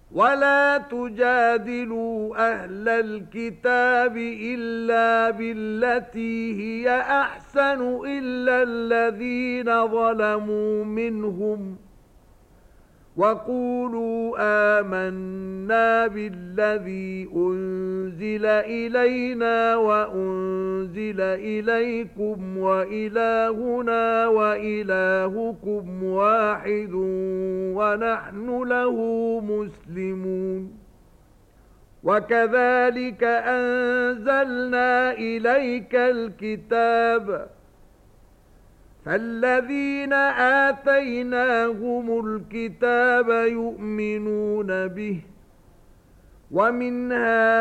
ولا تجادلوا أهل الكتاب إلا بالتي هي أحسن إلا الذين ظلموا منهم وقولوا آمنا بالذي أنزل إلينا وأنزل إليكم وإلهنا وإلهكم واحد ونحن له مسلمون وكذلك أنزلنا إليك الكتاب فالذين آتيناهم الكتاب يؤمنون به ومن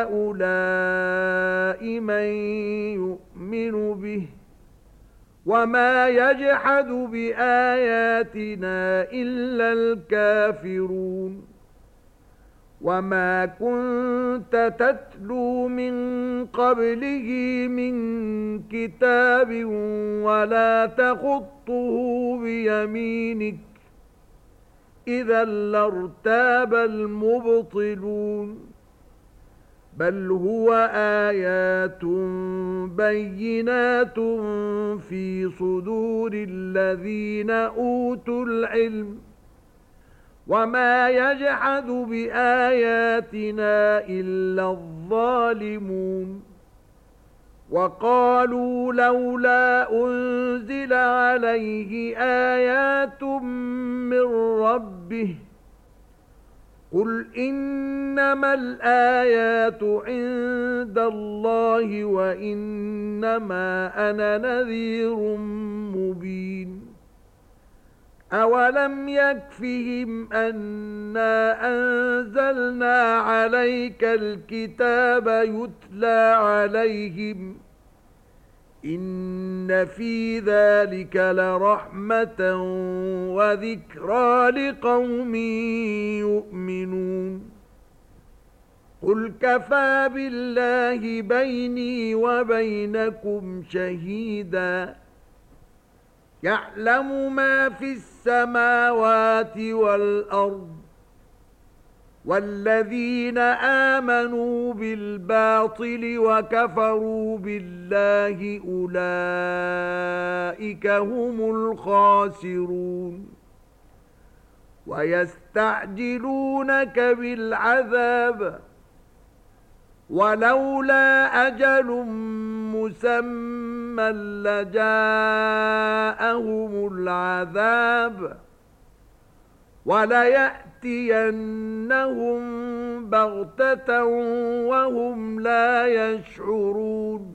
هؤلاء من يؤمن به وما يجحد بآياتنا إلا الكافرون وما كنت تتلو من قبله من كتاب ولا تخطه بيمينك إذا لارتاب المبطلون بل هو آيات بينات في صدور الذين أوتوا العلم وما يجحد بآياتنا إلا الظالمون وقالوا لولا أنزل عليه آيات من ربه قل إنما الآيات عند الله وإنما أنا نذير مبين أولم يكفهم أنا أنزلنا عليك الكتاب يتلى عليهم إن في ذلك لرحمة وذكرى لقوم يؤمنون قل كفى بالله بيني وبينكم شهيدا يعلم ما في السماوات والأرض والذين آمنوا بالباطل وكفروا بالله أولئك هم الخاسرون ويستعجلونك بالعذاب ولولا أجل مسمى لجاءهم العذاب وليأتينهم بغتة وهم لا يشعرون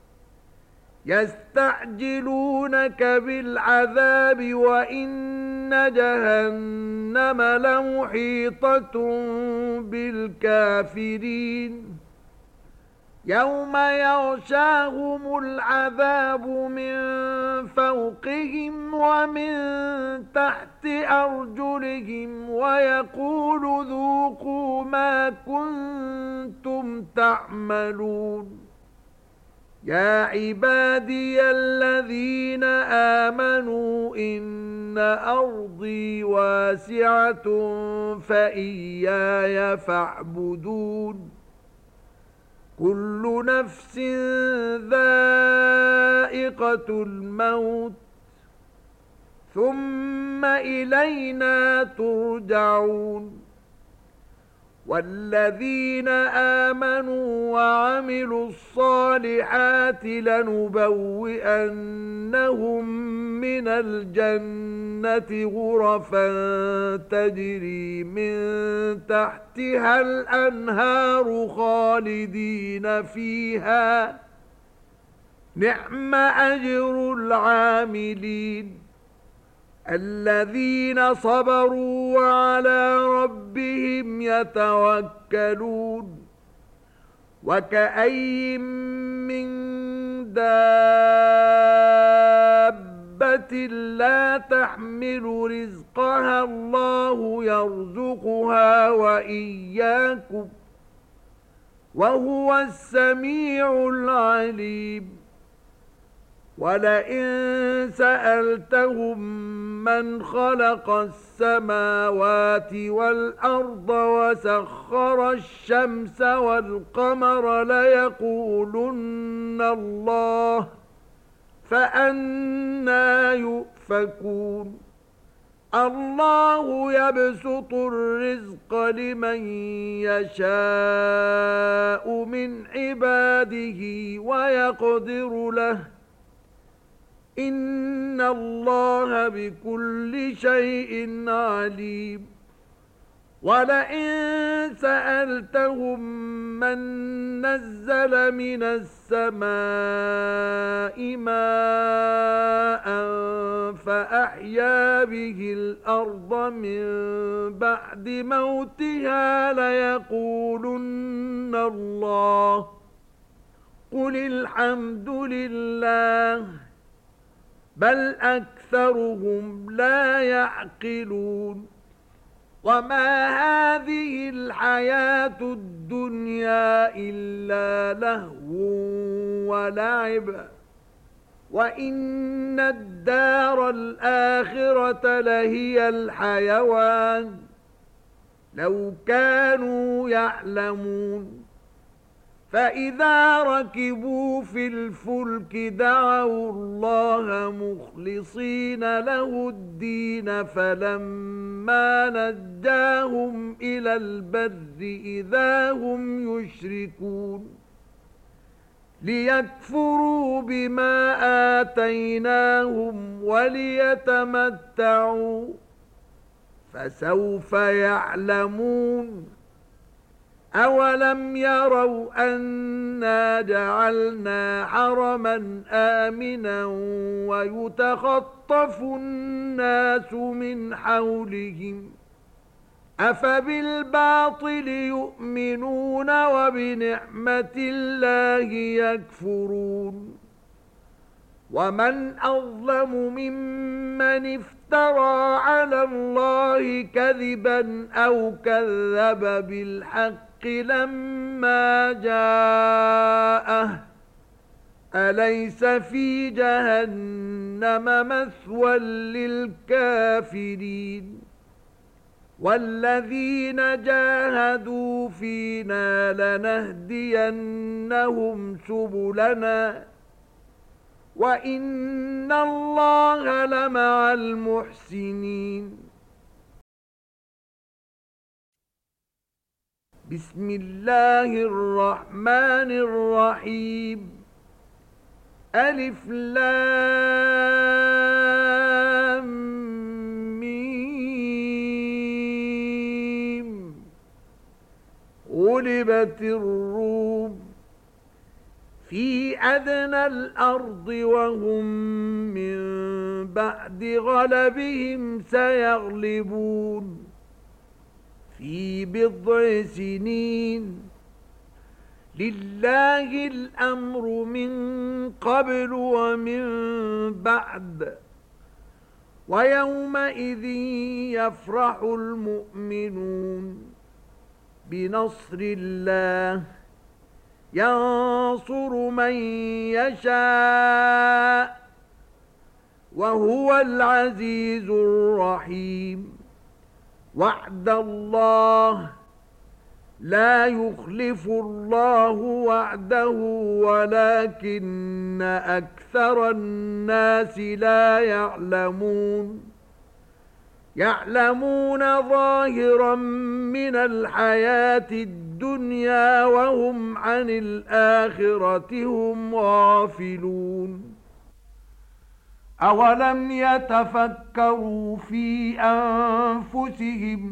يستعجلونك بالعذاب وإن جهنم لمحيطة بالكافرين يوم يغشاهم العذاب من فوقهم ومن تحت أرجلهم ويقول ذوقوا ما كنتم تعملون يا عبادي الذين آمنوا إن أرضي واسعة فإياي فاعبدون كل نفس ذائقة الموت ثم إلينا ترجعون والذين آمنوا وعملوا الصالحات لنبوئنهم من الجنة غرفا تجري من تحتها الأنهار خالدين فيها نعم أجر العاملين الذين صبروا وعلى ربهم يتوكلون وكأين من دابة لا تحمل رزقها الله يرزقها وإياكم وهو السميع العليم ولئن سألتهم من خلق السماوات والأرض وسخر الشمس والقمر ليقولن الله فأنى يؤفكون الله يبسط الرزق لمن يشاء من عباده ويقدر له إن الله بكل شيء عليم ولئن سألتهم من نزل من السماء ماء فأحيا به الأرض من بعد موتها ليقولن الله قل الحمد لله بل أكثرهم لا يعقلون وما هذه الحياة الدنيا إلا لهو ولعب وإن الدار الآخرة لهي الحيوان لو كانوا يعلمون فإذا ركبوا في الفلك دعوا الله مخلصين له الدين فلما نجاهم إلى البر إذا هم يشركون ليكفروا بما آتيناهم وليتمتعوا فسوف يعلمون أولم يروا أنا جعلنا حرما آمنا ويتخطف الناس من حولهم أفبالباطل يؤمنون وبنعمة الله يكفرون ومن أظلم ممن افترى على الله كذبا أو كذب بالحق لما جاءه أليس في جهنم مثوى للكافرين والذين جاهدوا فينا لنهدينهم سبلنا وإن الله لمع المحسنين بسم الله الرحمن الرحيم ألف لام ميم غلبت الروم في أدنى الأرض وهم من بعد غلبهم سيغلبون في بضع سنين لله الأمر من قبل ومن بعد ويومئذ يفرح المؤمنون بنصر الله ينصر من يشاء وهو العزيز الرحيم وعد الله لا يخلف الله وعده ولكن أكثر الناس لا يعلمون يعلمون ظاهرا من الحياة الدنيا وهم عن الآخرة هم غافلون أولم يتفكروا في أنفسهم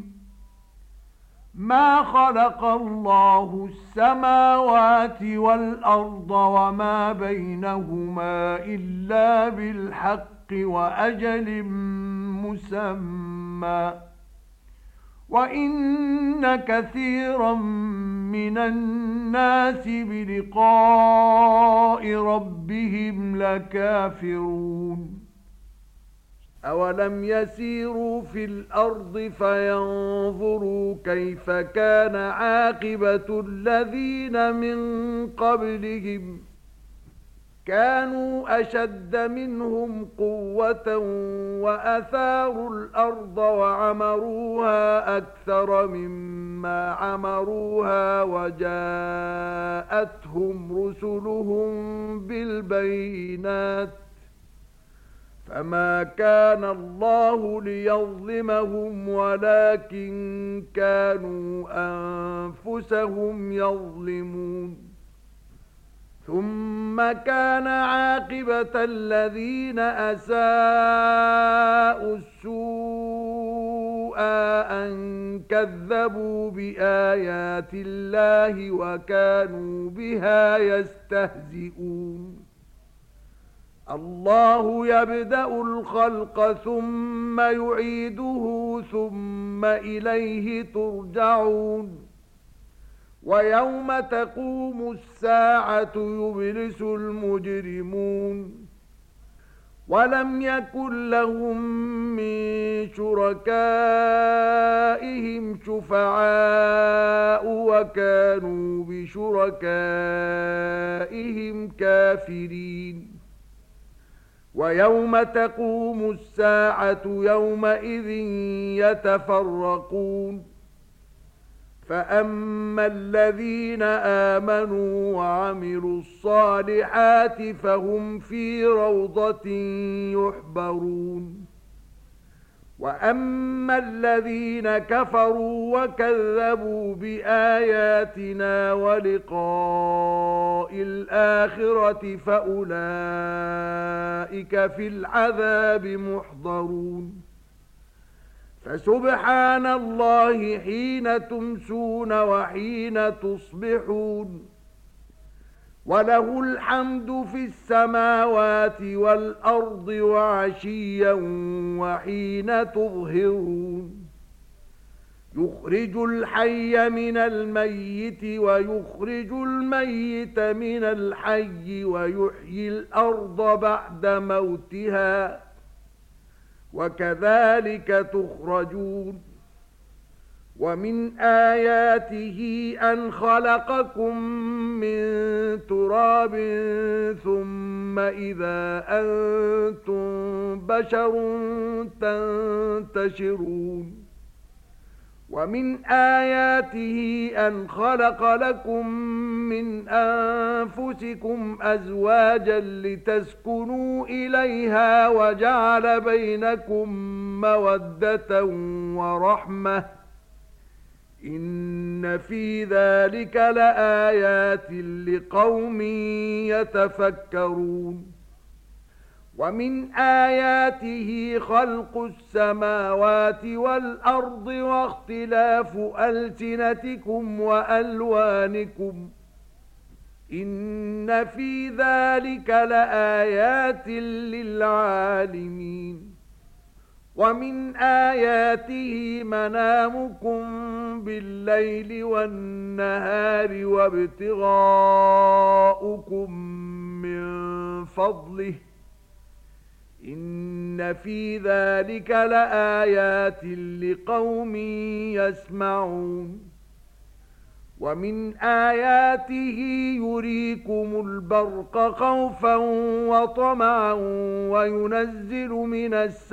ما خلق الله السماوات والأرض وما بينهما إلا بالحق وأجل مسمى وإن كثيرا من الناس بلقاء ربهم لكافرون أولم يسيروا في الأرض فينظروا كيف كان عاقبة الذين من قبلهم كانوا أشد منهم قوة وأثاروا الأرض وعمروها أكثر مما عمروها وجاءتهم رسلهم بالبينات فما كان الله ليظلمهم ولكن كانوا أنفسهم يظلمون ثم كان عاقبة الذين أساءوا السوء أن كذبوا بآيات الله وكانوا بها يستهزئون الله يبدأ الخلق ثم يعيده ثم إليه ترجعون ويوم تقوم الساعة يبلس المجرمون ولم يكن لهم من شركائهم شفعاء وكانوا بشركائهم كافرين ويوم تقوم الساعة يومئذ يتفرقون فأما الذين آمنوا وعملوا الصالحات فهم في روضة يحبرون وأما الذين كفروا وكذبوا بآياتنا ولقاء الآخرة فأولئك في العذاب محضرون فسبحان الله حين تمسون وحين تصبحون وله الحمد في السماوات والأرض وعشيا وحين تظهرون يخرج الحي من الميت ويخرج الميت من الحي ويحيي الأرض بعد موتها وكذلك تخرجون ومن آياته أن خلقكم من تراب ثم إذا أنتم بشر تنتشرون ومن آياته أن خلق لكم من أنفسكم أزواجا لتسكنوا إليها وجعل بينكم مودة ورحمة إن في ذلك لآيات لقوم يتفكرون ومن آياته خلق السماوات والأرض واختلاف ألسنتكم وألوانكم إن في ذلك لآيات للعالمين ومن آياته منامكم بالليل والنهار وابتغاؤكم من فضله إن في ذلك لآيات لقوم يسمعون ومن آياته يريكم البرق خوفا وطمعا وينزل من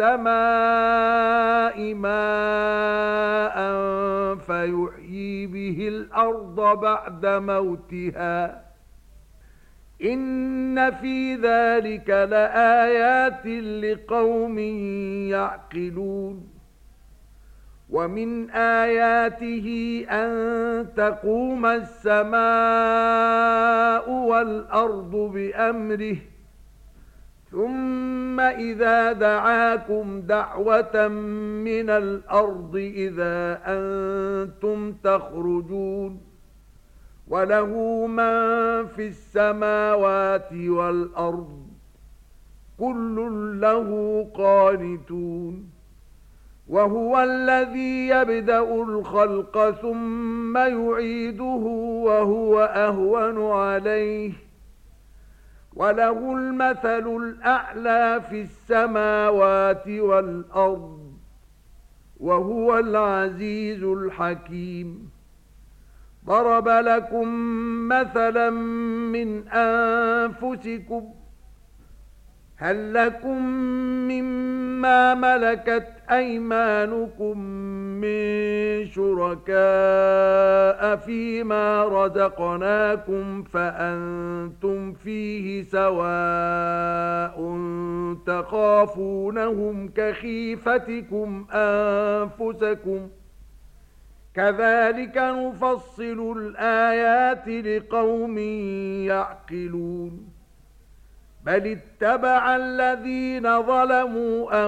السماء ماء فيحيي به الأرض بعد موتها إن في ذلك لآيات لقوم يعقلون ومن آياته أن تقوم السماء والأرض بأمره ثم إذا دعاكم دعوة من الأرض إذا أنتم تخرجون وله من في السماوات والأرض كل له قانتون وهو الذي يبدأ الخلق ثم يعيده وهو أهون عليه وله المثل الأعلى في السماوات والأرض وهو العزيز الحكيم ضرب لكم مثلا من أنفسكم هل لكم مما ملكت أيمانكم من شركاء فيما رزقناكم فأنتم فيه سواء تخافونهم كخيفتكم أنفسكم كذلك نفصل الآيات لقوم يعقلون بل اتبع الذين ظلموا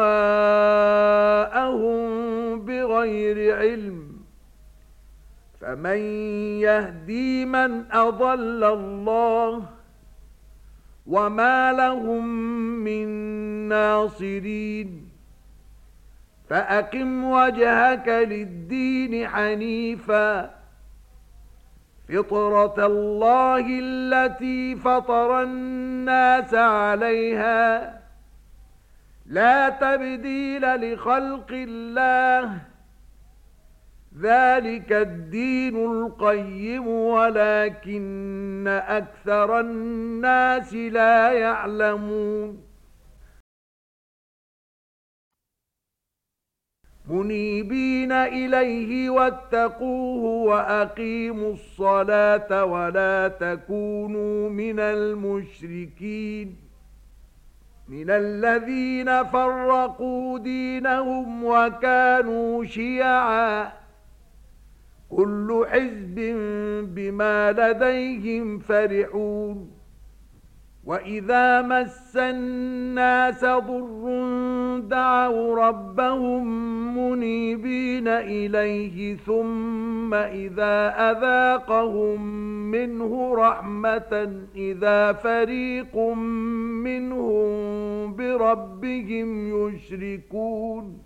أهواءهم بغير علم فمن يهدي من أضل الله وما لهم من ناصرين فأقم وجهك للدين حنيفا فطرة الله التي فطر الناس عليها لا تبديل لخلق الله ذلك الدين القيم ولكن أكثر الناس لا يعلمون منيبين إليه واتقوه وأقيموا الصلاة ولا تكونوا من المشركين من الذين فرقوا دينهم وكانوا شيعا كل حزب بما لديهم فرحون وإذا مس الناس ضر دعوا ربهم منيبين إليه ثم إذا أذاقهم منه رحمة إذا فريق منهم بربهم يشركون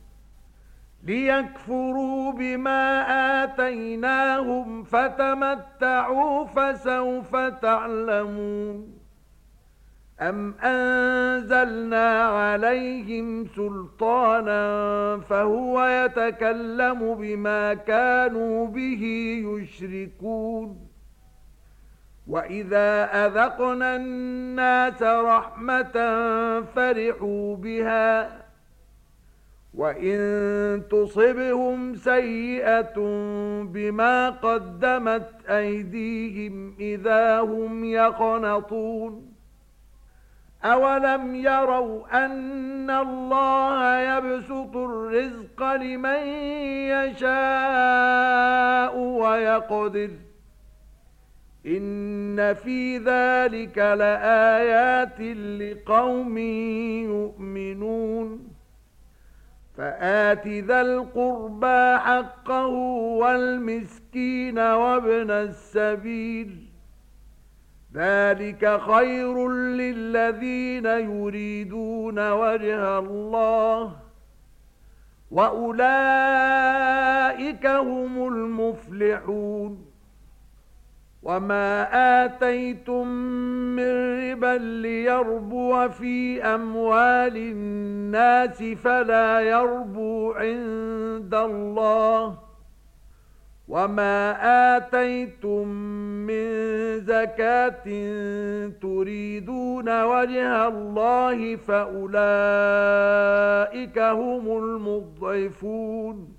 ليكفروا بما آتيناهم فتمتعوا فسوف تعلمون أم أنزلنا عليهم سلطانا فهو يتكلم بما كانوا به يشركون وإذا أذقنا الناس رحمة فرحوا بها وإن تصبهم سيئة بما قدمت أيديهم إذا هم يقنطون أولم يروا أن الله يبسط الرزق لمن يشاء ويقدر إن في ذلك لآيات لقوم يؤمنون فآت ذا القربى حقه والمسكين وابن السبيل ذلك خير للذين يريدون وجه الله وأولئك هم المفلحون وما آتيتم من ربا ليربو في أموال الناس فلا يربو عند الله وما آتيتم من زكاة تريدون وجه الله فأولئك هم المضعفون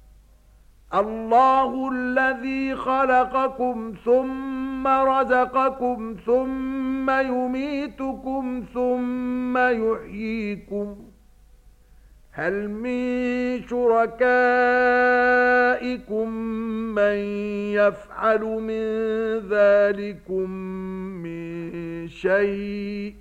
الله الذي خلقكم ثم رزقكم ثم يميتكم ثم يحييكم هل من شركائكم من يفعل من ذلكم من شيء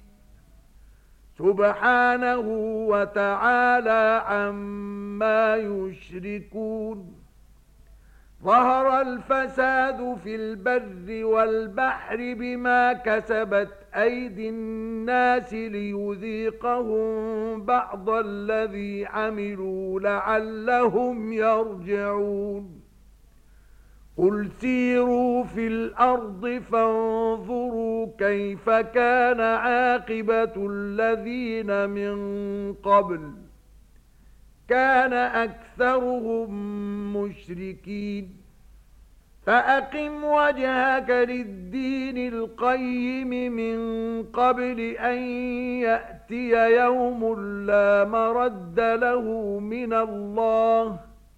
سبحانه وتعالى عما يشركون ظهر الفساد في البر والبحر بما كسبت أيدي الناس ليذيقهم بعض الذي عملوا لعلهم يرجعون قل سيروا في الأرض فانظروا كيف كان عاقبة الذين من قبل كان أكثرهم مشركين فأقم وجهك للدين القيم من قبل أن يأتي يوم لا مرد له من الله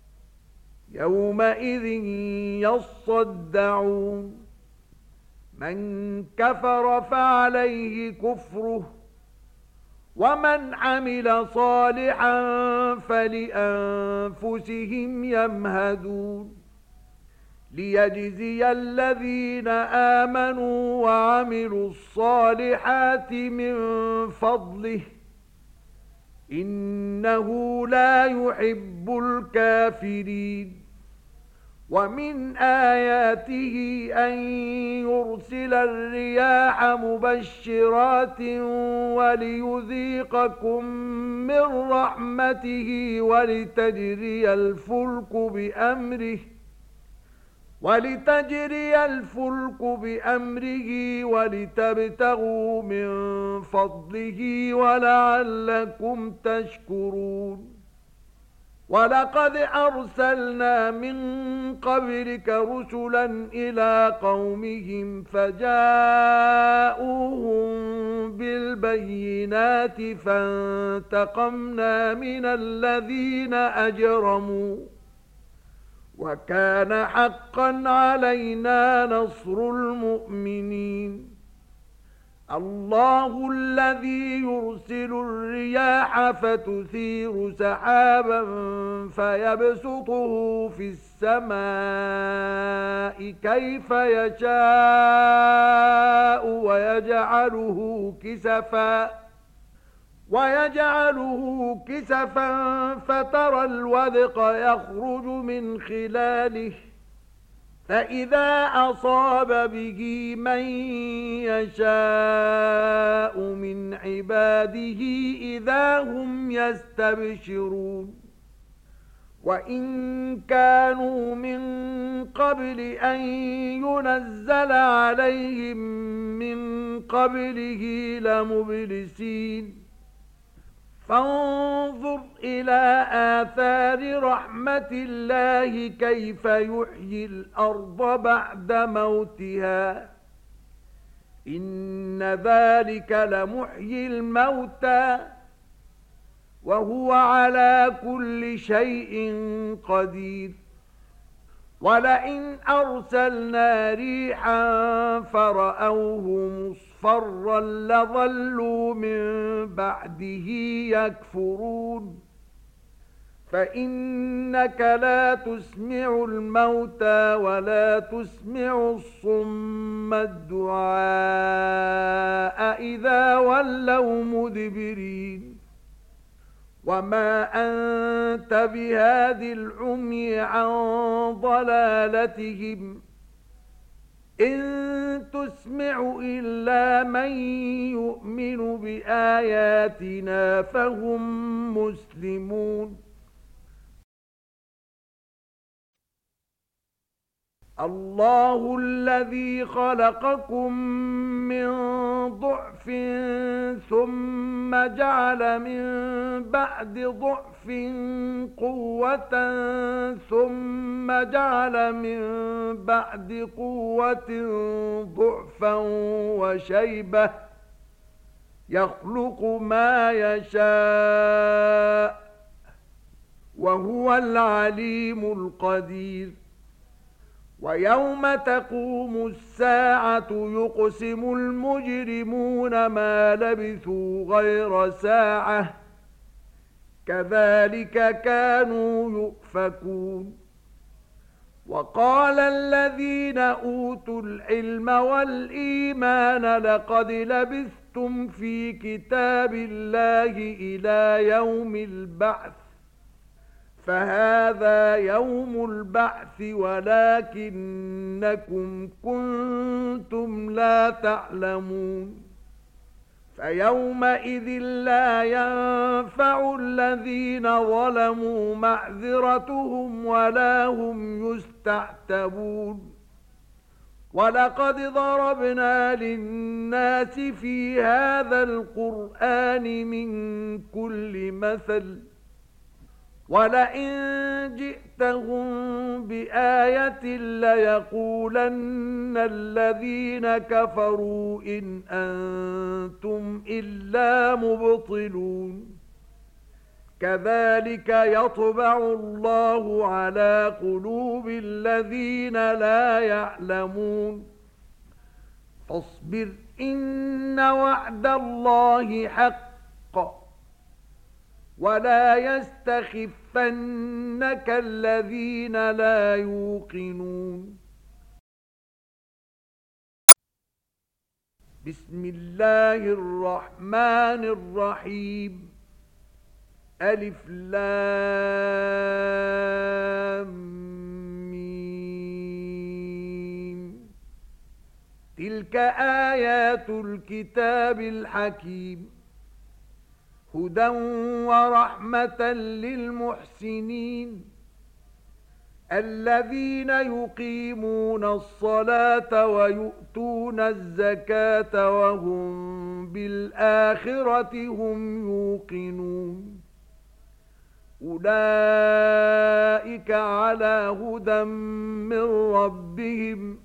يومئذ يصدعون من كفر فعليه كفره ومن عمل صالحا فلأنفسهم يمهدون ليجزي الذين آمنوا وعملوا الصالحات من فضله إنه لا يحب الكافرين ومن آياته أن يرسل الرياح مبشرات وليذيقكم من رحمته ولتجري الفلك بأمره ولتبتغوا من فضله ولعلكم تشكرون ولقد أرسلنا من قبلك رسلا إلى قومهم فجاءوهم بالبينات فانتقمنا من الذين أجرموا وكان حقا علينا نصر المؤمنين الله الذي يرسل الرياح فتثير سحابا فيبسطه في السماء كيف يشاء ويجعله كسفا فترى الودق يخرج من خلاله فإذا أصاب به من يشاء من عباده إذا هم يستبشرون وإن كانوا من قبل أن ينزل عليهم من قبله لمبلسين فانظر إلى آثار رحمة الله كيف يحيي الأرض بعد موتها إن ذلك لمحيي الموتى وهو على كل شيء قدير ولئن أرسلنا ريحا فرأوه مصفرا لظلوا من بعده يكفرون فإنك لا تسمع الموتى ولا تسمع الصم الدعاء إذا ولوا مدبرين وما أنت بهاد العمي عن ضلالتهم إن تسمع إلا من يؤمن بآياتنا فهم مسلمون الله الذي خلقكم من ضعف ثم جعل من بعد ضعف قوة ثم جعل من بعد قوة ضعفا وشيبة يخلق ما يشاء وهو العليم القدير ويوم تقوم الساعة يقسم المجرمون ما لبثوا غير ساعة كذلك كانوا يؤفكون وقال الذين أوتوا العلم والإيمان لقد لبثتم في كتاب الله إلى يوم البعث فهذا يوم البعث ولكنكم كنتم لا تعلمون فيومئذ لا ينفع الذين ظلموا معذرتهم ولا هم يستعتبون ولقد ضربنا للناس في هذا القرآن من كل مثل وَلَئِن جِئْتَهُم بِآيَةٍ لَّيَقُولَنَّ الَّذِينَ كَفَرُوا إِنْ أَنتُمْ إِلَّا مُبْطِلُونَ كَذَلِكَ يَطْبَعُ اللَّهُ عَلَى قُلُوبِ الَّذِينَ لَا يَعْلَمُونَ فاصبر إن وعد الله حق ولا يستخفنك الذين لا يوقنون بسم الله الرحمن الرحيم ألف لام تلك آيات الكتاب الحكيم هدى ورحمة للمحسنين الذين يقيمون الصلاة ويؤتون الزكاة وهم بالآخرة هم يوقنون أولئك على هدى من ربهم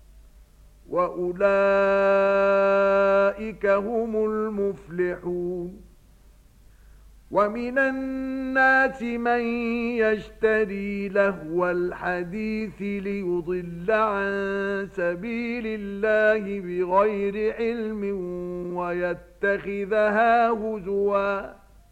وَأُولَئِكَ هُمُ الْمُفْلِحُونَ وَمِنَ النَّاسِ مَن يَشْتَرِي لَهْوَ الْحَدِيثِ لِيُضِلَّ عَن سَبِيلِ اللَّهِ بِغَيْرِ عِلْمٍ وَيَتَّخِذَهَا هُزُوًا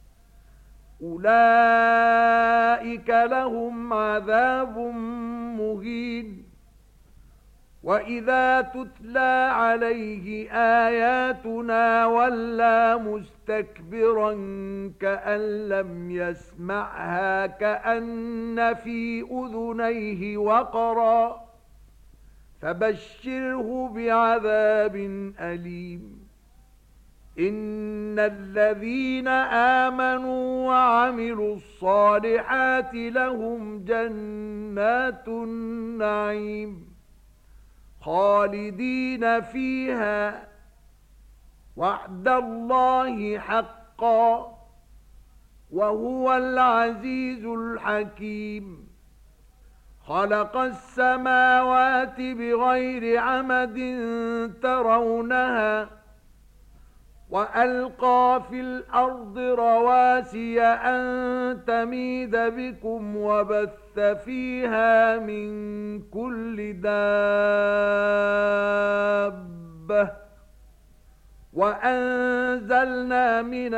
أُولَئِكَ لَهُمْ عَذَابٌ مُهِينٌ وَإِذَا تُتْلَى عَلَيْهِ آيَاتُنَا وَلَّى مُسْتَكْبِرًا كَأَن لَّمْ يَسْمَعْهَا كَأَنَّ فِي أُذُنَيْهِ وَقْرًا فَبَشِّرْهُ بِعَذَابٍ أَلِيمٍ إِنَّ الَّذِينَ آمَنُوا وَعَمِلُوا الصَّالِحَاتِ لَهُمْ جَنَّاتُ النَّعِيمِ خالدين فيها وعد الله حقا وهو العزيز الحكيم خلق السماوات بغير عمد ترونها وألقى في الأرض رواسي أن تميد بكم وبث فيها من كل دابة وأنزلنا من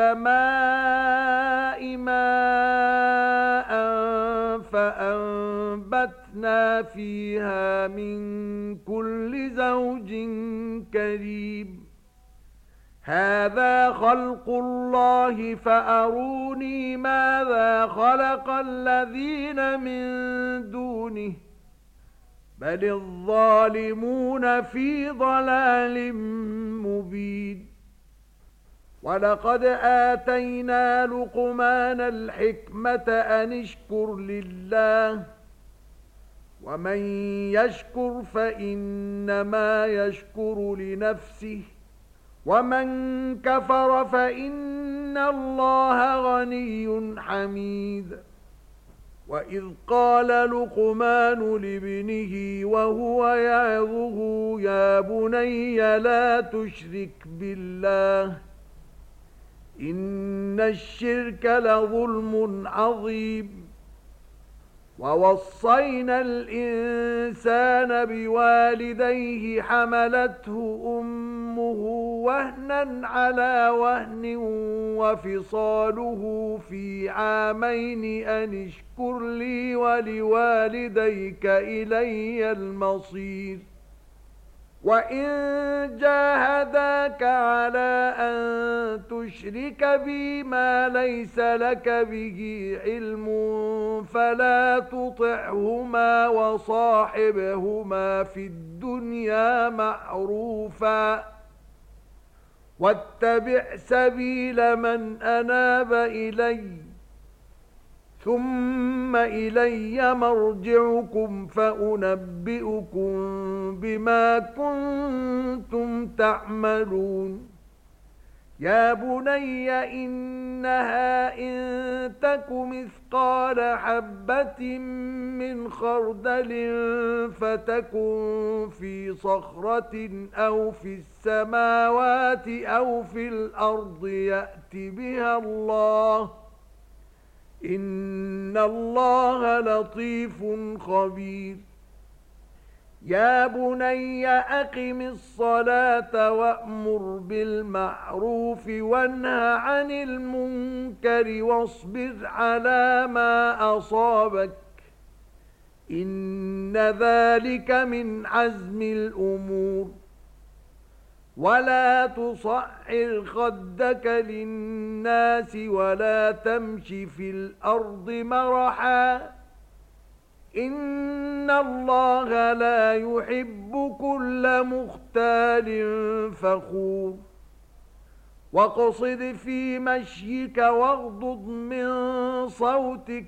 السماء ماء فأنبتنا فيها من كل زوج كريم هذا خلق الله فأروني ماذا خلق الذين من دونه بل الظالمون في ضلال مبين ولقد آتينا لقمان الحكمة أن اشكر لله ومن يشكر فإنما يشكر لنفسه وَمَن كَفَرَ فَإِنَّ اللَّهَ غَنِيٌّ حَمِيدٌ وَإِذْ قَالَ لُقْمَانُ لِابْنِهِ وَهُوَ يَعِظُهُ يَا بُنَيَّ لَا تُشْرِكْ بِاللَّهِ إِنَّ الشِّرْكَ لَظُلْمٌ عَظِيمٌ وَوَصَّيْنَا الْإِنسَانَ بِوَالِدَيْهِ حَمَلَتْهُ أُمُّهُ وَهْنًا عَلَى وَهْنٍ وَفِصَالُهُ فِي عَامَيْنِ أَنِ اشْكُرْ لِي وَلِوَالِدَيْكَ إِلَيَّ الْمَصِيرُ وَإِن جَاهَدَاكَ عَلَى أَن تُشْرِكَ بِي مَا لَيْسَ لَكَ بِهِ عِلْمٌ فَلَا تُطِعْهُمَا وَصَاحِبْهُمَا فِي الدُّنْيَا مَعْرُوفًا وَاتَّبِعْ سَبِيلَ مَنْ أَنَابَ إِلَيَّ ثُمَّ إِلَيَّ مَرْجِعُكُمْ فَأُنَبِّئُكُم بِمَا كُنتُمْ تَعْمَلُونَ يا بني إنها إن تك مثقال حبة من خردل فتكن في صخرة أو في السماوات أو في الأرض يأت بها الله إن الله لطيف خبير يا بني أقم الصلاة وأمر بالمعروف وانه عن المنكر واصبر على ما أصابك إن ذلك من عزم الأمور ولا تصعر خدك للناس ولا تمش في الأرض مرحا إن الله لا يحب كل مختال فخور واقصد في مشيك واغضض من صوتك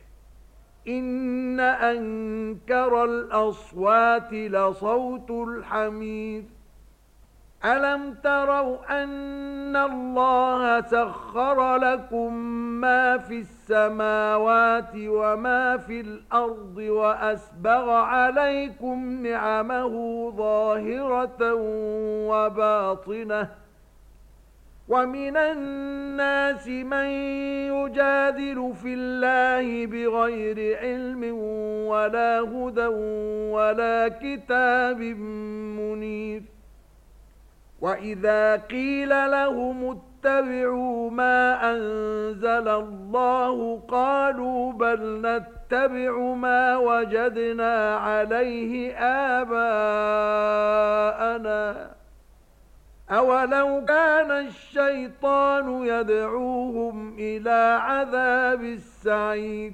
إن أنكر الأصوات لصوت الحمير ألم تروا أن الله سخر لكم ما في السماوات وما في الأرض وأسبغ عليكم نعمه ظاهرة وباطنة ومن الناس من يجادل في الله بغير علم ولا هدى ولا كتاب منير وإذا قيل لهم اتبعوا ما أنزل الله قالوا بل نتبع ما وجدنا عليه آباءنا أولو كان الشيطان يدعوهم إلى عذاب السعير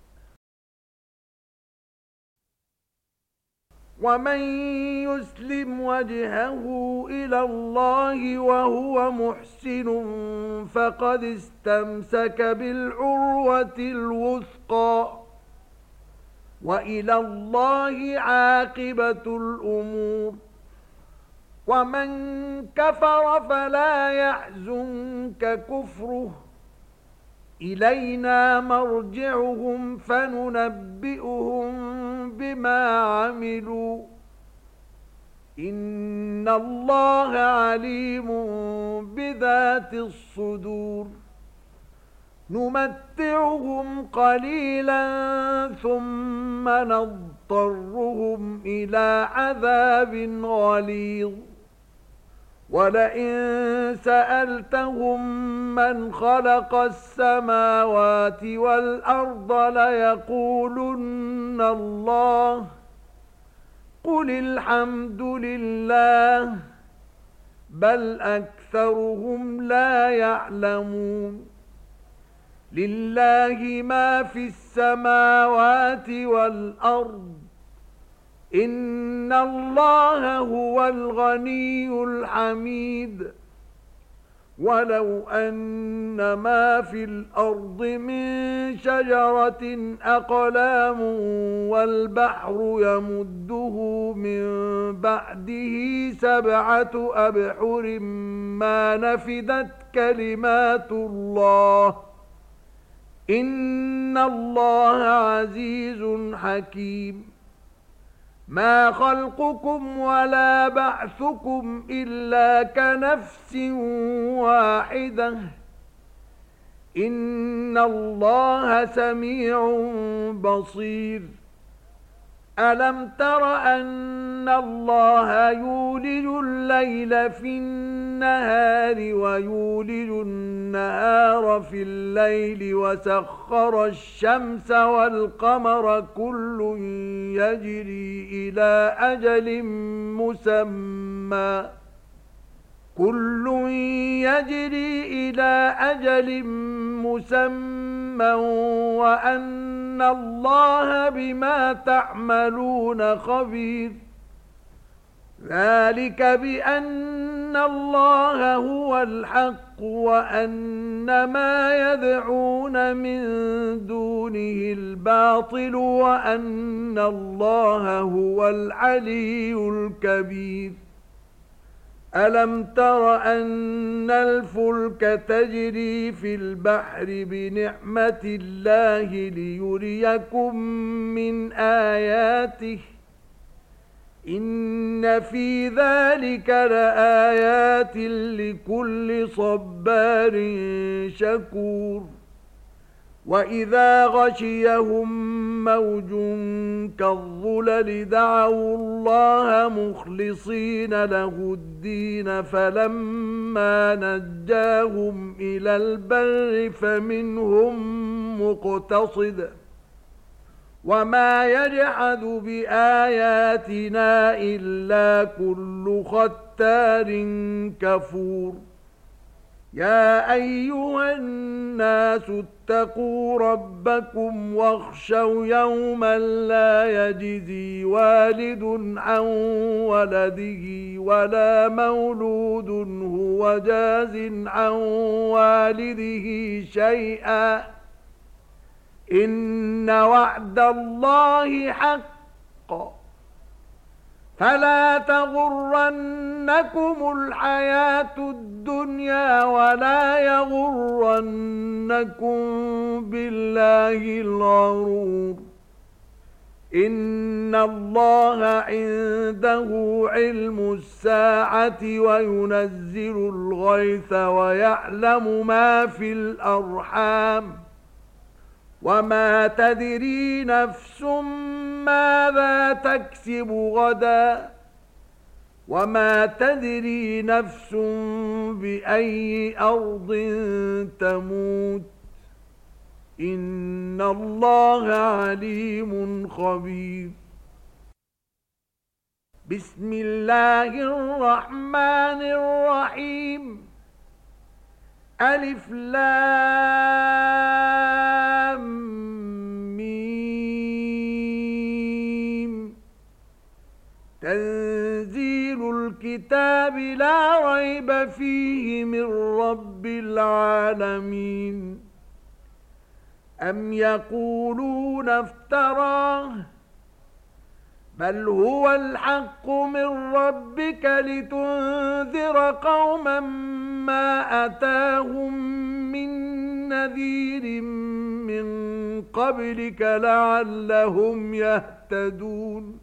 ومن يسلم وجهه إلى الله وهو محسن فقد استمسك بالعروة الوثقى وإلى الله عاقبة الأمور ومن كفر فلا يحزنك كفره إلينا مرجعهم فننبئهم بما عملوا إن الله عليم بذات الصدور نمتعهم قليلا ثم نضطرهم إلى عذاب غليظ ولئن سألتهم من خلق السماوات والأرض ليقولن الله قل الحمد لله بل أكثرهم لا يعلمون لله ما في السماوات والأرض إن الله هو الغني الحميد ولو أن ما في الأرض من شجرة أقلام والبحر يمده من بعده 7 أبحر ما نفدت كلمات الله إن الله عزيز حكيم ما خلقكم ولا بعثكم إلا كنفس واحدة إن الله سميع بصير ألم تر أن الله يولج الليل في النهار ويولج النهار في الليل وسخر الشمس والقمر كل يجري إلى أجل مسمى وأن الله بما تعملون خبير ذلك بأن الله هو الحق وأن ما يدعون من دونه الباطل وأن الله هو العلي الكبير ألم تر أن الفلك تجري في البحر بنعمة الله ليريكم من آياته إن في ذلك لآيات لكل صبار شكور وإذا غشيهم موج كالظلل دعوا الله مخلصين له الدين فلما نجاهم إلى البر فمنهم مقتصد وما يجحد بآياتنا إلا كل ختار كفور يا أيها الناس اتقوا ربكم واخشوا يوما لا يجزي والد عن ولده ولا مولود هو جاز عن والده شيئا إن وعد الله حق فلا تغرنكم الحياة الدنيا ولا يغرنكم بالله الغرور إن الله عنده علم الساعة وينزل الغيث ويعلم ما في الأرحام وما تدري نفس ماذا تكسب غدا وما تدري نفس بأي أرض تموت إن الله عليم خبير بسم الله الرحمن الرحيم ألف لام ميم تنزيل الكتاب لا ريب فيه من رب العالمين أم يقولون افتراه بل هو الحق من ربك لتنذر قوما ما أتاهم من نذير من قبلك لعلهم يهتدون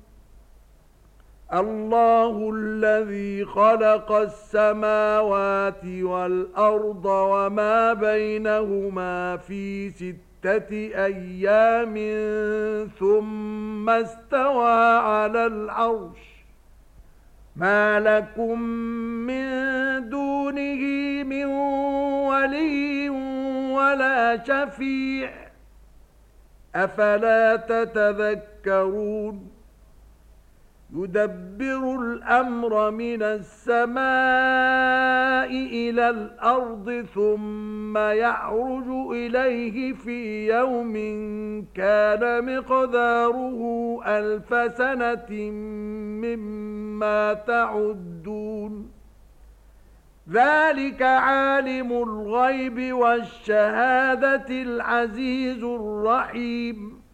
الله الذي خلق السماوات والأرض وما بينهما في 6 أيام ثم استوى على العرش ما لكم من دونه من ولي ولا شفيع أفلا تتذكرون يدبر الأمر من السماء إلى الأرض ثم يعرج إليه في يوم كان مقداره 1000 سنة مما تعدون ذلك عالم الغيب والشهادة العزيز الرحيم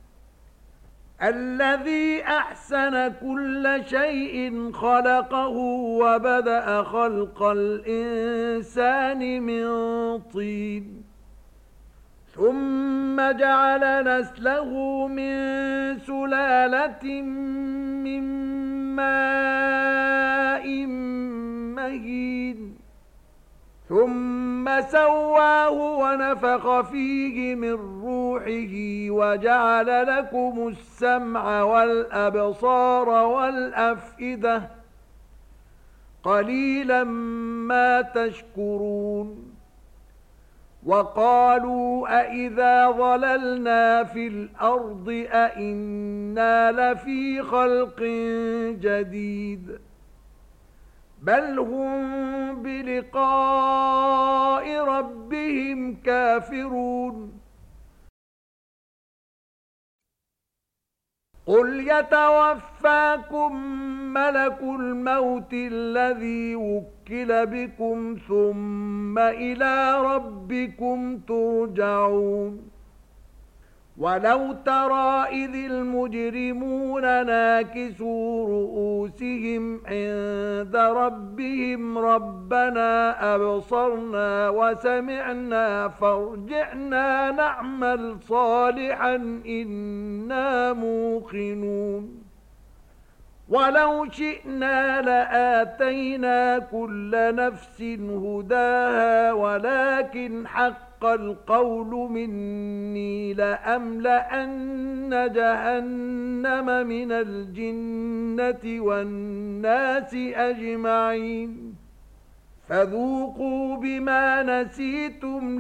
الذي أحسن كل شيء خلقه وبدأ خلق الإنسان من طين ثم جعل نسله من سلالة من ماء مهين ثم سواه ونفخ فيه من روحه وجعل لكم السمع والأبصار والأفئدة قليلا ما تشكرون وقالوا أإذا ضللنا في الأرض أإنا لفي خلق جديد بل هم بلقاء ربهم كافرون قل يتوفاكم ملك الموت الذي وكل بكم ثم إلى ربكم ترجعون ولو ترى إذ المجرمون ناكسوا رؤوسهم عند ربهم ربنا أبصرنا وسمعنا فارجعنا نعمل صالحا إنا موقنون ولو شئنا لآتينا كل نفس هداها ولكن حق القول مني لأملأن جهنم من الجنة والناس أجمعين فذوقوا بما نسيتم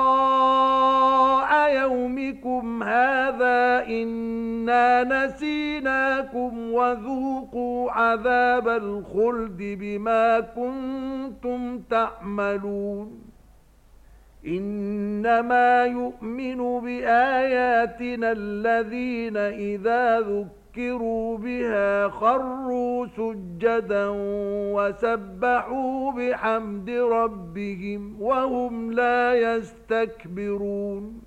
لقاء يومكم هذا إنا نسيناكم وذوقوا عذاب الخلد بما كنتم تعملون إنما يؤمن بآياتنا الذين إذا ذكروا بها خروا سجدا وسبحوا بحمد ربهم وهم لا يستكبرون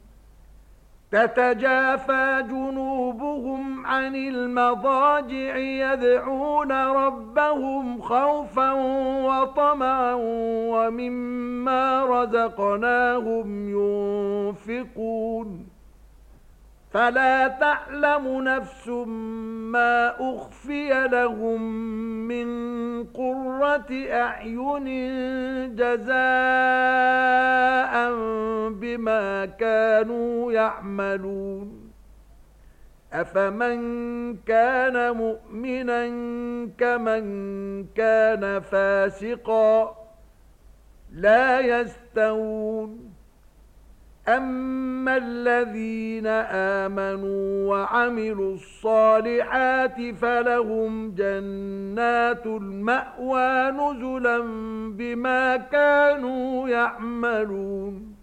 تتجافى جنوبهم عن المضاجع يدعون ربهم خوفا وطمعا ومما رزقناهم ينفقون فلا تعلم نفس ما أخفي لهم من قرة أعين جزاء بما كانوا يعملون أفمن كان مؤمنا كمن كان فاسقا لا يستوون أما الذين آمنوا وعملوا الصالحات فلهم جنات المأوى نزلا بما كانوا يعملون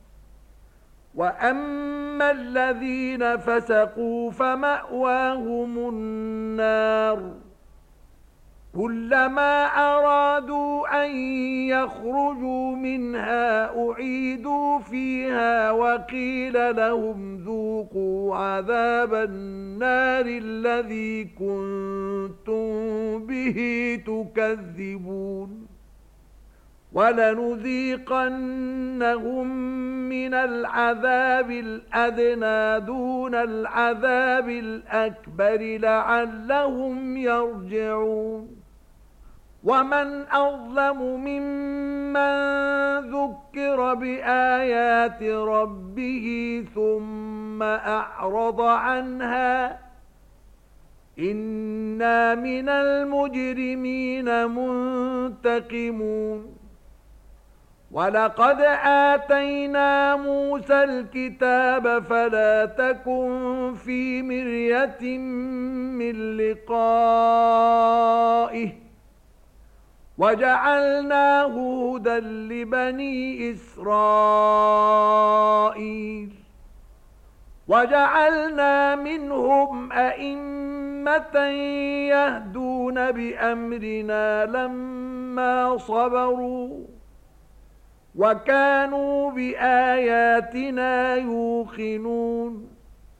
وأما الذين فسقوا فمأواهم النار كلما أرادوا أن يخرجوا منها أعيدوا فيها وقيل لهم ذوقوا عذاب النار الذي كنتم به تكذبون ولنذيقنهم من العذاب الأدنى دون العذاب الأكبر لعلهم يرجعون ومن أظلم ممن ذكر بآيات ربه ثم أعرض عنها إنا من المجرمين منتقمون ولقد آتينا موسى الكتاب فلا تكن في مرية من لقائه وجعلناه هدى لبني إسرائيل وجعلنا منهم أئمة يهدون بأمرنا لما صبروا وكانوا بآياتنا يوقنون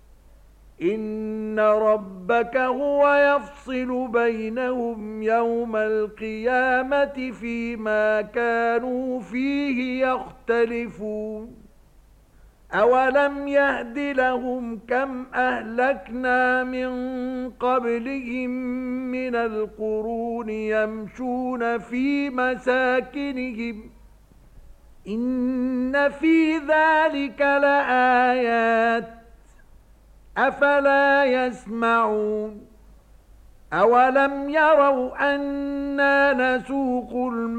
إن ربك هو يفصل بينهم يوم القيامة فيما كانوا فيه يختلفون أولم يهد لهم كم أهلكنا من قبلهم من القرون يمشون في مساكنهم إن في ذلك لآيات أفلا يسمعون أولم يروا أنا نسوق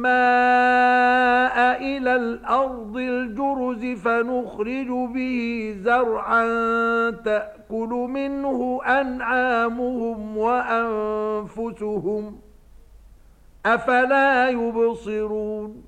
الماء إلى الأرض الجرز فنخرج به زرعا تأكل منه أنعامهم وأنفسهم أفلا يبصرون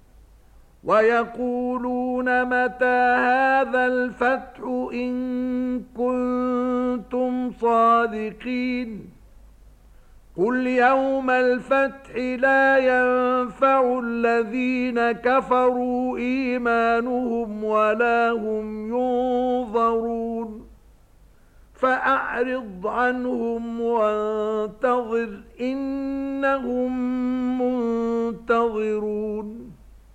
ويقولون متى هذا الفتح إن كنتم صادقين قل يوم الفتح لا ينفع الذين كفروا إيمانهم ولا هم ينظرون فأعرض عنهم وانتظر إنهم منتظرون.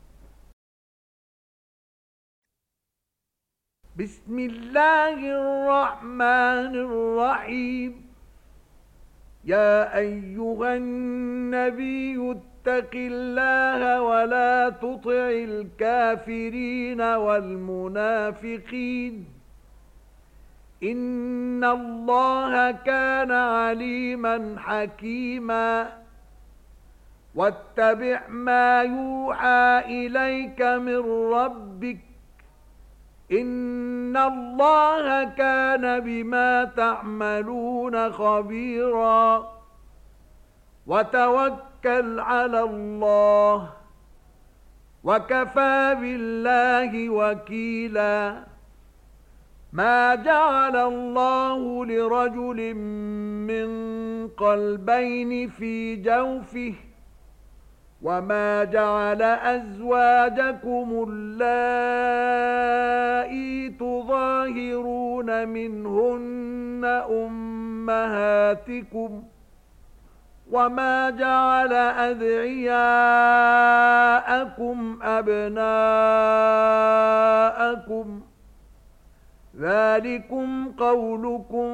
بسم الله الرحمن الرحيم. يا أيها النبي اتق الله ولا تطع الكافرين والمنافقين إن الله كان عليما حكيما. واتبع ما يوحى إليك من ربك إن الله كان بما تعملون خبيرا. وتوكل على الله وكفى بالله وكيلا. ما جعل الله لرجل من قلبين في جوفه وما جعل أزواجكم اللائي تظاهرون منهن أمهاتكم وما جعل أدعياءكم أبناءكم ذلكم قولكم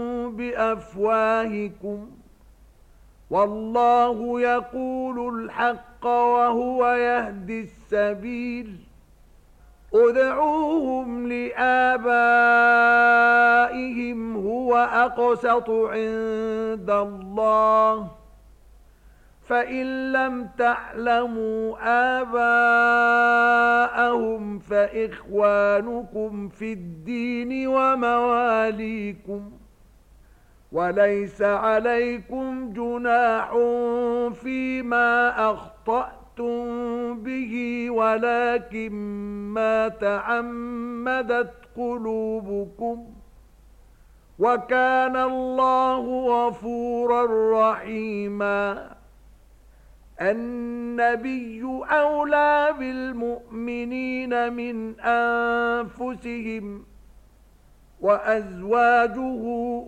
بأفواهكم والله يقول الحق وهو يهدي السبيل. ادعوهم لآبائهم هو أقسط عند الله فإن لم تعلموا آباءهم فإخوانكم في الدين ومواليكم وليس عليكم جناح فيما أخطأتم به ولكن ما تعمدت قلوبكم وكان الله غفورا رحيما. النبي أولى بالمؤمنين من أنفسهم وأزواجه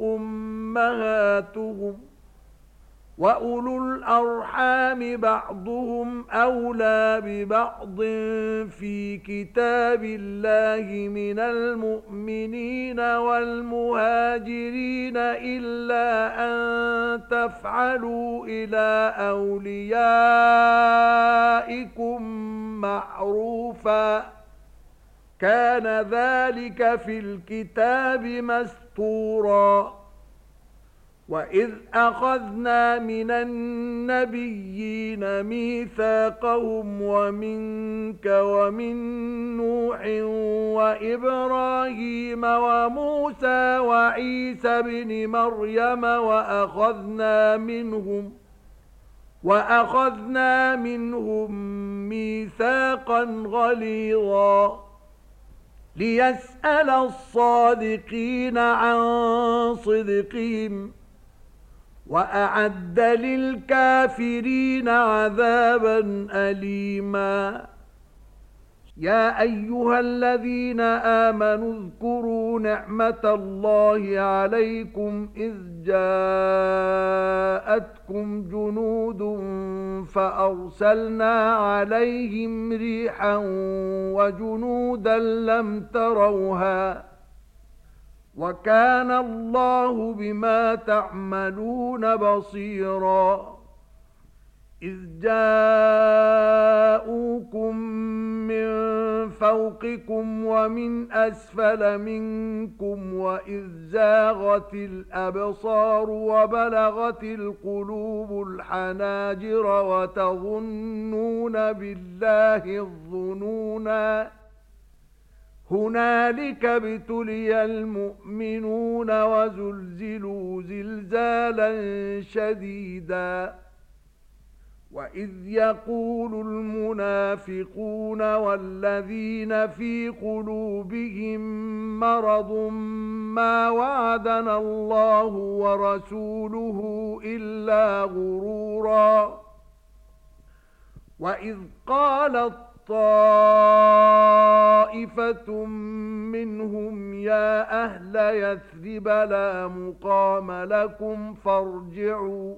أمهاتهم وأولو الأرحام بعضهم أولى ببعض في كتاب الله من المؤمنين والمهاجرين إلا أن تفعلوا إلى أوليائكم معروفا كان ذلك في الكتاب مسطورا. وإذ أخذنا من النبيين ميثاقهم ومنك ومن نوح وإبراهيم وموسى وعيسى بن مريم وأخذنا منهم ميثاقا غليظا ليسأل الصادقين عن صدقهم وأعد للكافرين عذابا أليما. يا أيها الذين آمنوا اذكروا نعمة الله عليكم إذ جاءتكم جنود فأرسلنا عليهم ريحا وجنودا لم تروها وكان الله بما تعملون بصيرا. إذ جاءوكم من فوقكم ومن أسفل منكم وإذ زاغت الأبصار وبلغت القلوب الحناجر وتظنون بالله الظنونا هنالك ابتلي المؤمنون وزلزلوا زلزالا شديدا. وإذ يقول المنافقون والذين في قلوبهم مرض ما وعدنا الله ورسوله إلا غرورا. وإذ قالت طائفة منهم يا أهل يثرب لا مقام لكم فارجعوا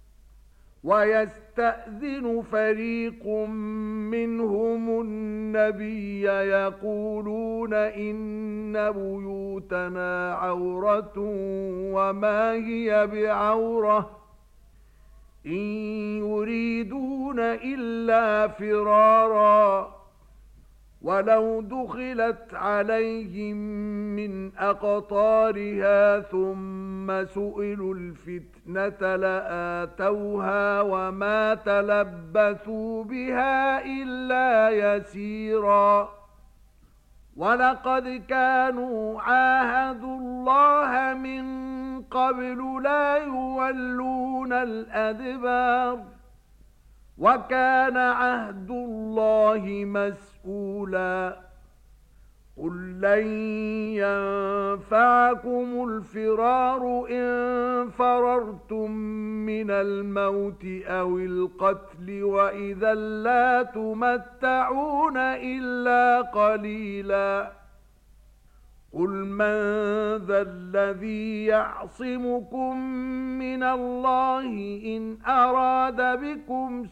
ويستأذن فريق منهم النبي يقولون إن بيوتنا عورة وما هي بعورة إن يريدون إلا فرارا ولو دخلت عليهم من أقطارها ثم سئلوا الفتنة لآتوها وما تلبثوا بها إلا يسيرا ولقد كانوا عاهدوا الله من قبل لا يولون الأدبار وكان عهد الله مسؤولا قل لن ينفعكم الفرار إن فررتم من الموت أو القتل وإذا لا تمتعون إلا قليلا قل من ذا الذي يعصمكم من الله إن أراد بكم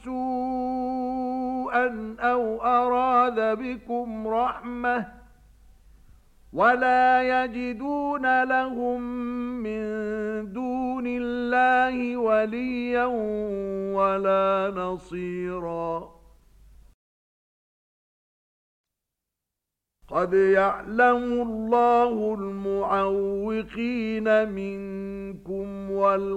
سوءا أو أراد بكم رحمة ولا يجدون لهم من دون الله وليا ولا نصيرا قد يعلم الله المعوقين منكم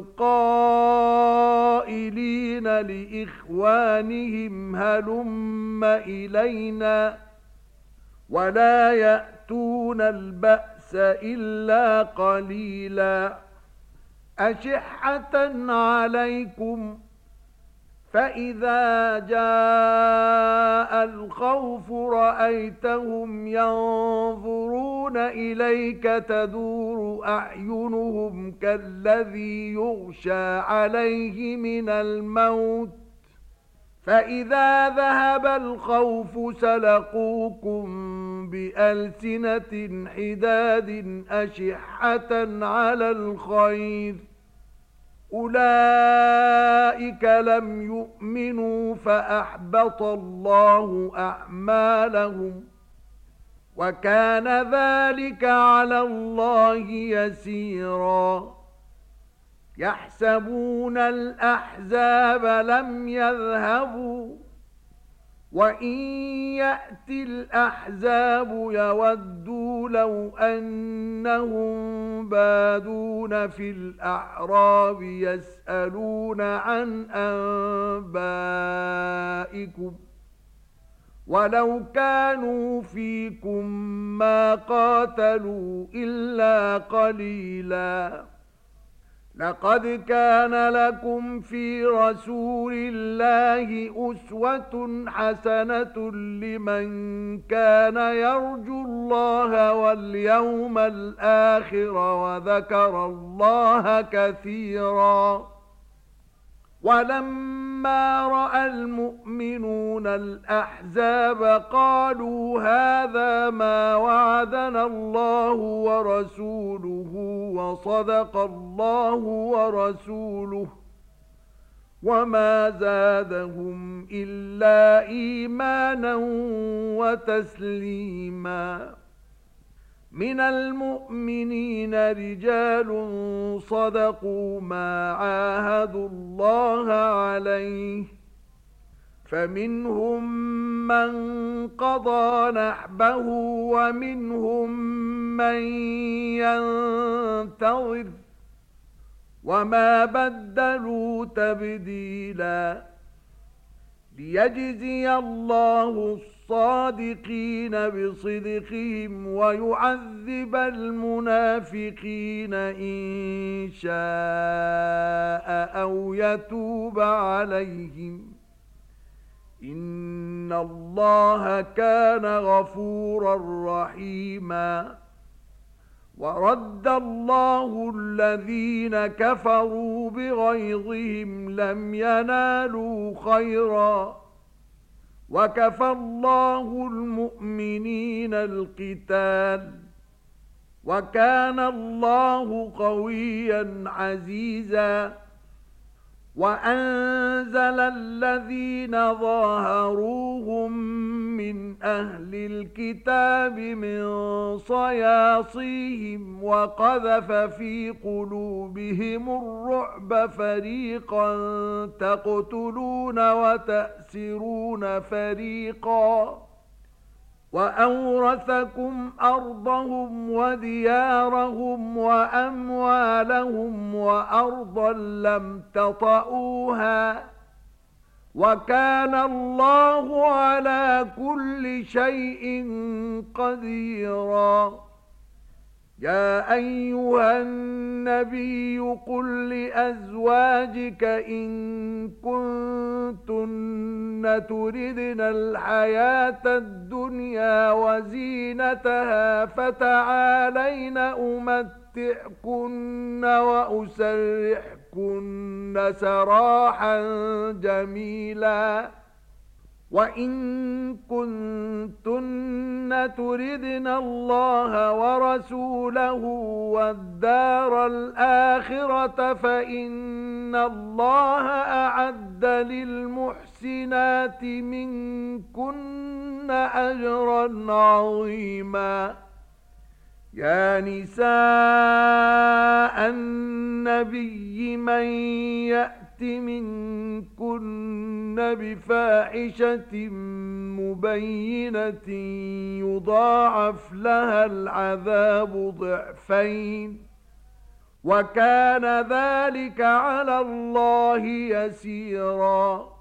والقائلين لإخوانهم هلم إلينا ولا يأتون البأس إلا قليلا أشحة عليكم فإذا جاء الخوف رأيتهم ينظرون إليك تدور أعينهم كالذي يغشى عليه من الموت فإذا ذهب الخوف سلقوكم بألسنة حداد أشحة على الخير أولئك لم يؤمنوا فأحبط الله أعمالهم وكان ذلك على الله يسيرا يحسبون الأحزاب لم يذهبوا وإن يأتي الأحزاب يودوا لو أنهم بادون في الأعراب يسألون عن أنبائكم ولو كانوا فيكم ما قاتلوا إلا قليلا لقد كان لكم في رسول الله أسوة حسنة لمن كان يرجو الله واليوم الآخر وذكر الله كثيرا ولما رأى المؤمنون الأحزاب قالوا هذا ما وعدنا الله ورسوله وصدق الله ورسوله وما زادهم إلا إيمانا وتسليما من المؤمنين رجال صدقوا ما عاهدوا الله عليه فمنهم من قضى نحبه ومنهم من ينتظر وما بدلوا تبديلا ليجزي الله الصادقين بصدقهم ويعذب المنافقين إن شاء أو يتوب عليهم إن الله كان غفورا رحيما ورد الله الذين كفروا بغيظهم لم ينالوا خيرا وكفى الله المؤمنين القتال وكان الله قويا عزيزا وأنزل الذين ظاهروهم من أهل الكتاب من صياصيهم وقذف في قلوبهم الرعب فريقا تقتلون وتأسرون فريقا وأورثكم أرضهم وديارهم وأموالهم وأرضا لم تطئوها وكان الله على كل شيء قديرا. يا أيها النبي قل لأزواجك إن كنتن تردن الحياة الدنيا وزينتها فتعالين أمتعكن وأسرحكن سراحا جميلا وإن كنتن تردن الله ورسوله والدار الآخرة فإن الله أعد للمحسنات منكن أجرا عظيما. يا نساء النبي من يأت منكن بفاحشة مبينة يضاعف لها العذاب ضعفين وكان ذلك على الله يسيرا.